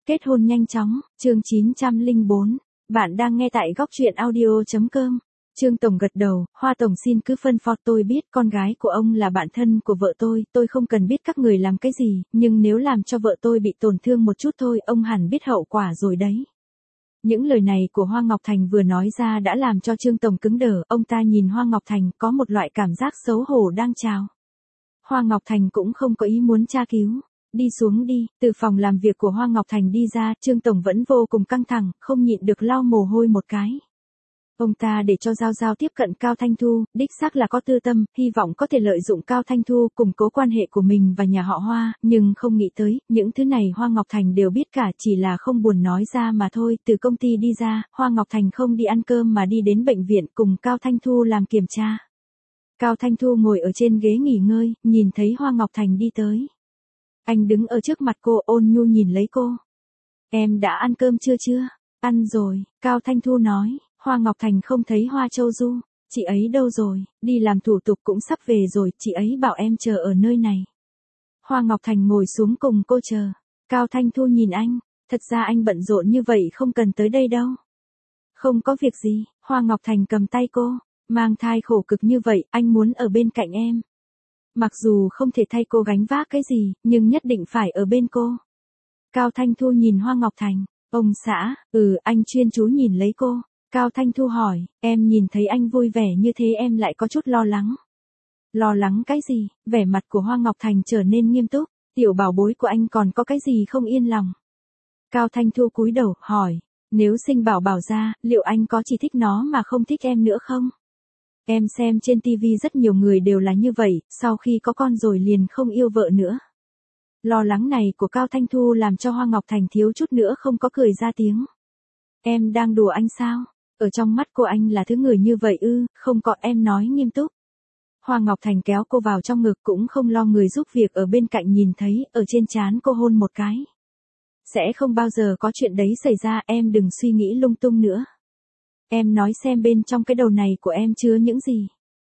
Kết hôn nhanh chóng, chương 904. Bạn đang nghe tại góc truyện audio.com. Trương Tổng gật đầu, Hoa Tổng xin cứ phân phó, tôi biết con gái của ông là bạn thân của vợ tôi không cần biết các người làm cái gì, nhưng nếu làm cho vợ tôi bị tổn thương một chút thôi, ông hẳn biết hậu quả rồi đấy. Những lời này của Hoa Ngọc Thành vừa nói ra đã làm cho Trương Tổng cứng đờ, ông ta nhìn Hoa Ngọc Thành có một loại cảm giác xấu hổ đang trào. Hoa Ngọc Thành cũng không có ý muốn tra cứu. Đi xuống đi, từ phòng làm việc của Hoa Ngọc Thành đi ra, Trương Tổng vẫn vô cùng căng thẳng, không nhịn được lau mồ hôi một cái. Ông ta để cho Giao Giao tiếp cận Cao Thanh Thu, đích xác là có tư tâm, hy vọng có thể lợi dụng Cao Thanh Thu củng cố quan hệ của mình và nhà họ Hoa, nhưng không nghĩ tới, những thứ này Hoa Ngọc Thành đều biết cả, chỉ là không buồn nói ra mà thôi. Từ công ty đi ra, Hoa Ngọc Thành không đi ăn cơm mà đi đến bệnh viện cùng Cao Thanh Thu làm kiểm tra. Cao Thanh Thu ngồi ở trên ghế nghỉ ngơi, nhìn thấy Hoa Ngọc Thành đi tới. Anh đứng ở trước mặt cô, ôn nhu nhìn lấy cô. Em đã ăn cơm chưa? Ăn rồi, Cao Thanh Thu nói. Hoa Ngọc Thành không thấy Hoa Châu Du. Chị ấy đâu rồi? Đi làm thủ tục cũng sắp về rồi, chị ấy bảo em chờ ở nơi này. Hoa Ngọc Thành ngồi xuống cùng cô chờ. Cao Thanh Thu nhìn anh. Thật ra anh bận rộn như vậy không cần tới đây đâu. Không có việc gì, Hoa Ngọc Thành cầm tay cô. Mang thai khổ cực như vậy, anh muốn ở bên cạnh em. Mặc dù không thể thay cô gánh vác cái gì, nhưng nhất định phải ở bên cô. Cao Thanh Thu nhìn Hoa Ngọc Thành. Ông xã, anh chuyên chú nhìn lấy cô. Cao Thanh Thu hỏi, em nhìn thấy anh vui vẻ như thế em lại có chút lo lắng. Lo lắng cái gì? Vẻ mặt của Hoa Ngọc Thành trở nên nghiêm túc. Tiểu bảo bối của anh còn có cái gì không yên lòng? Cao Thanh Thu cúi đầu, hỏi, nếu sinh bảo bảo ra, liệu anh có chỉ thích nó mà không thích em nữa không? Em xem trên TV rất nhiều người đều là như vậy, sau khi có con rồi liền không yêu vợ nữa. Lo lắng này của Cao Thanh Thu làm cho Hoa Ngọc Thành thiếu chút nữa không có cười ra tiếng. Em đang đùa anh sao? Ở trong mắt cô anh là thứ người như vậy ư? Không có, em nói nghiêm túc. Hoa Ngọc Thành kéo cô vào trong ngực cũng không lo người giúp việc ở bên cạnh nhìn thấy, ở trên trán cô hôn một cái. Sẽ không bao giờ có chuyện đấy xảy ra, em đừng suy nghĩ lung tung nữa. Em nói xem bên trong cái đầu này của em chứa những gì?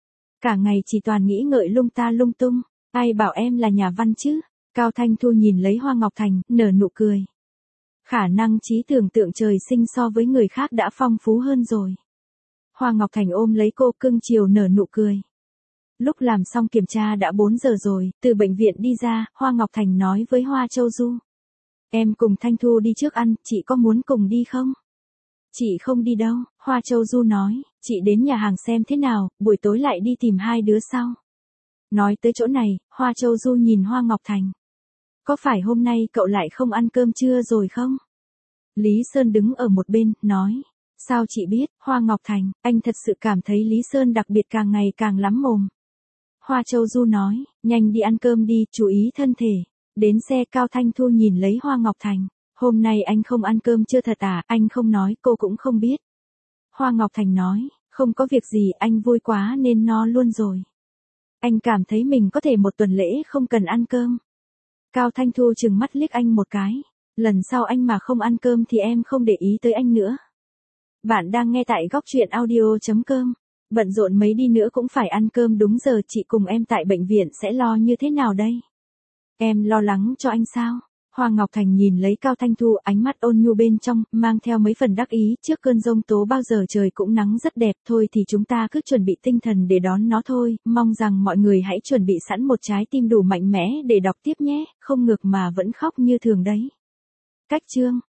Cả ngày chỉ toàn nghĩ ngợi lung ta lung tung, ai bảo em là nhà văn chứ? Cao Thanh Thu nhìn lấy Hoa Ngọc Thành, nở nụ cười. Khả năng trí tưởng tượng trời sinh so với người khác đã phong phú hơn rồi. Hoa Ngọc Thành ôm lấy cô cưng chiều nở nụ cười. Lúc làm xong kiểm tra đã 4 giờ rồi, từ bệnh viện đi ra, Hoa Ngọc Thành nói với Hoa Châu Du. Em cùng Thanh Thu đi trước ăn, chị có muốn cùng đi không? Chị không đi đâu, Hoa Châu Du nói, chị đến nhà hàng xem thế nào, buổi tối lại đi tìm hai đứa sau. Nói tới chỗ này, Hoa Châu Du nhìn Hoa Ngọc Thành. Có phải hôm nay cậu lại không ăn cơm trưa rồi không? Lý Sơn đứng ở một bên, nói. Sao chị biết, Hoa Ngọc Thành, anh thật sự cảm thấy Lý Sơn đặc biệt càng ngày càng lắm mồm. Hoa Châu Du nói, nhanh đi ăn cơm đi, chú ý thân thể. Đến xe Cao Thanh Thu nhìn lấy Hoa Ngọc Thành. Hôm nay anh không ăn cơm chưa thật à, anh không nói, cô cũng không biết. Hoa Ngọc Thành nói, không có việc gì, anh vui quá nên no luôn rồi. Anh cảm thấy mình có thể một tuần lễ không cần ăn cơm. Cao Thanh Thu trừng mắt liếc anh một cái. Lần sau anh mà không ăn cơm thì em không để ý tới anh nữa. Bạn đang nghe tại góc truyện audio.com. Bận rộn mấy đi nữa cũng phải ăn cơm đúng giờ, chị cùng em tại bệnh viện sẽ lo như thế nào đây? Em lo lắng cho anh sao? Hoa Ngọc Thành nhìn lấy Cao Thanh Thu, ánh mắt ôn nhu bên trong, mang theo mấy phần đắc ý, trước cơn giông tố bao giờ trời cũng nắng rất đẹp, thôi thì chúng ta cứ chuẩn bị tinh thần để đón nó thôi, mong rằng mọi người hãy chuẩn bị sẵn một trái tim đủ mạnh mẽ để đọc tiếp nhé, không ngược mà vẫn khóc như thường đấy. Cách chương